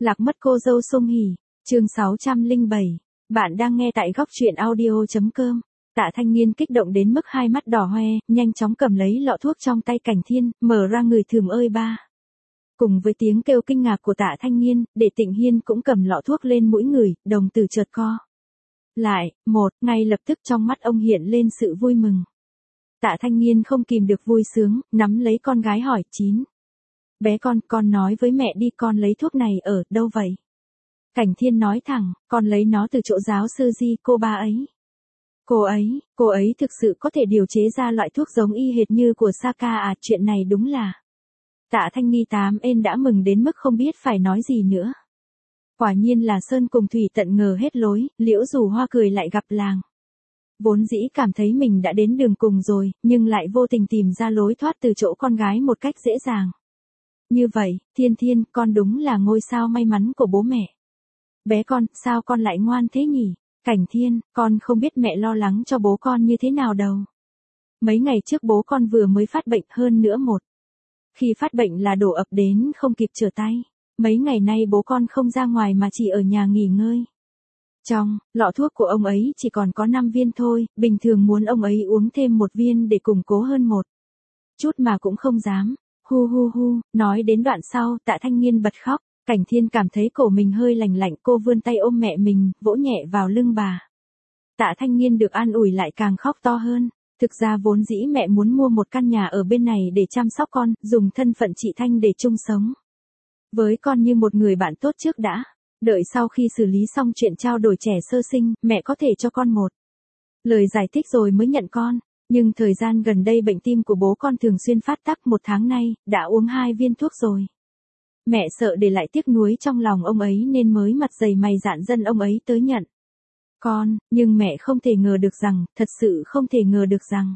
Lạc mất cô dâu Song Hỷ, chương 607. Bạn đang nghe tại góc truyện audio.com. Tạ Thanh Nghiên kích động đến mức hai mắt đỏ hoe, nhanh chóng cầm lấy lọ thuốc trong tay Cảnh Thiên, mở ra người thườm ơi ba. Cùng với tiếng kêu kinh ngạc của Tạ Thanh Nghiên, Để Tịnh Hiên cũng cầm lọ thuốc lên mũi người, đồng tử chợt co. Lại, ngay lập tức trong mắt ông hiện lên sự vui mừng. Tạ Thanh Nghiên không kìm được vui sướng, nắm lấy con gái hỏi, Chín. Bé con nói với mẹ đi, con lấy thuốc này ở đâu vậy? Cảnh Thiên nói thẳng, con lấy nó từ chỗ giáo sư Di cô ba ấy. Cô ấy thực sự có thể điều chế ra loại thuốc giống y hệt như của Saka à, chuyện này đúng là. Tạ Thanh Nghi tám ên đã mừng đến mức không biết phải nói gì nữa. Quả nhiên là Sơn cùng Thủy tận ngờ hết lối, Liễu Dù Hoa cười lại gặp làng. Vốn dĩ cảm thấy mình đã đến đường cùng rồi, nhưng lại vô tình tìm ra lối thoát từ chỗ con gái một cách dễ dàng. Như vậy, Thiên, con đúng là ngôi sao may mắn của bố mẹ. Bé con, sao con lại ngoan thế nhỉ? Cảnh Thiên, con không biết mẹ lo lắng cho bố con như thế nào đâu. Mấy ngày trước bố con vừa mới phát bệnh, hơn nữa khi phát bệnh là đổ ập đến không kịp trở tay. Mấy ngày nay bố con không ra ngoài mà chỉ ở nhà nghỉ ngơi. Trong lọ thuốc của ông ấy chỉ còn có 5 viên thôi, bình thường muốn ông ấy uống thêm 1 viên để củng cố hơn một chút mà cũng không dám. Hu, nói đến đoạn sau, Tạ Thanh Nghiên bật khóc. Cảnh Thiên cảm thấy cổ mình hơi lạnh lạnh, cô vươn tay ôm mẹ mình, vỗ nhẹ vào lưng bà. Tạ Thanh Nghiên được an ủi lại càng khóc to hơn. Thực ra vốn dĩ mẹ muốn mua một căn nhà ở bên này để chăm sóc con, dùng thân phận chị Thanh để chung sống với con như một người bạn tốt trước đã. Đợi sau khi xử lý xong chuyện trao đổi trẻ sơ sinh, mẹ có thể cho con một lời giải thích rồi mới nhận con. Nhưng thời gian gần đây bệnh tim của bố con thường xuyên phát tác, 1 tháng nay, đã uống 2 viên thuốc rồi. Mẹ sợ để lại tiếc nuối trong lòng ông ấy nên mới mặt dày mày dạn dần ông ấy tới nhận con, nhưng mẹ không thể ngờ được rằng, thật sự không thể ngờ được rằng.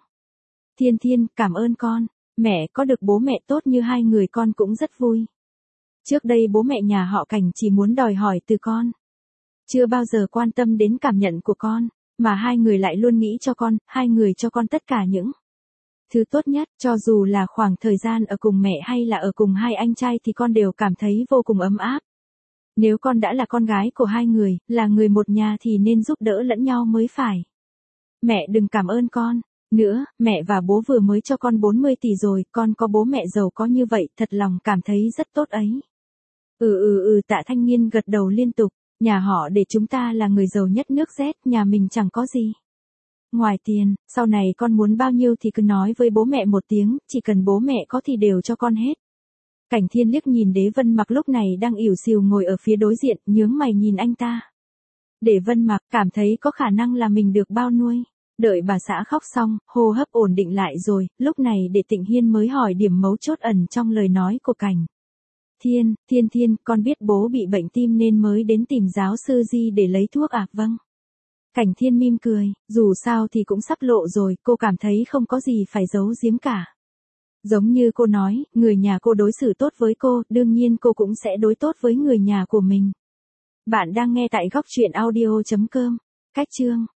Thiên, cảm ơn con, mẹ có được bố mẹ tốt như hai người con cũng rất vui. Trước đây bố mẹ nhà họ Cảnh chỉ muốn đòi hỏi từ con, chưa bao giờ quan tâm đến cảm nhận của con, mà hai người lại luôn nghĩ cho con, hai người cho con tất cả những thứ tốt nhất, cho dù là khoảng thời gian ở cùng mẹ hay là ở cùng hai anh trai thì con đều cảm thấy vô cùng ấm áp. Nếu con đã là con gái của hai người, là người một nhà thì nên giúp đỡ lẫn nhau mới phải. Mẹ đừng cảm ơn con nữa, mẹ và bố vừa mới cho con 40 tỷ rồi, con có bố mẹ giàu có như vậy, thật lòng cảm thấy rất tốt ấy. Tạ Thanh Nghiên gật đầu liên tục, nhà họ Để chúng ta là người giàu nhất nước Z, nhà mình chẳng có gì ngoài tiền, sau này con muốn bao nhiêu thì cứ nói với bố mẹ một tiếng, chỉ cần bố mẹ có thì đều cho con hết. Cảnh Thiên liếc nhìn Đế Vân Mặc lúc này đang ỉu xìu ngồi ở phía đối diện, nhướng mày nhìn anh ta. Đế Vân Mặc cảm thấy có khả năng là mình được bao nuôi. Đợi bà xã khóc xong, hô hấp ổn định lại rồi, lúc này Để Tịnh Hiên mới hỏi điểm mấu chốt ẩn trong lời nói của Cảnh Thiên, con biết bố bị bệnh tim nên mới đến tìm giáo sư Di để lấy thuốc à? Vâng. Cảnh Thiên mỉm cười, dù sao thì cũng sắp lộ rồi, cô cảm thấy không có gì phải giấu giếm cả. Giống như cô nói, người nhà cô đối xử tốt với cô, đương nhiên cô cũng sẽ đối tốt với người nhà của mình. Bạn đang nghe tại góc truyện audio.com. Cách chương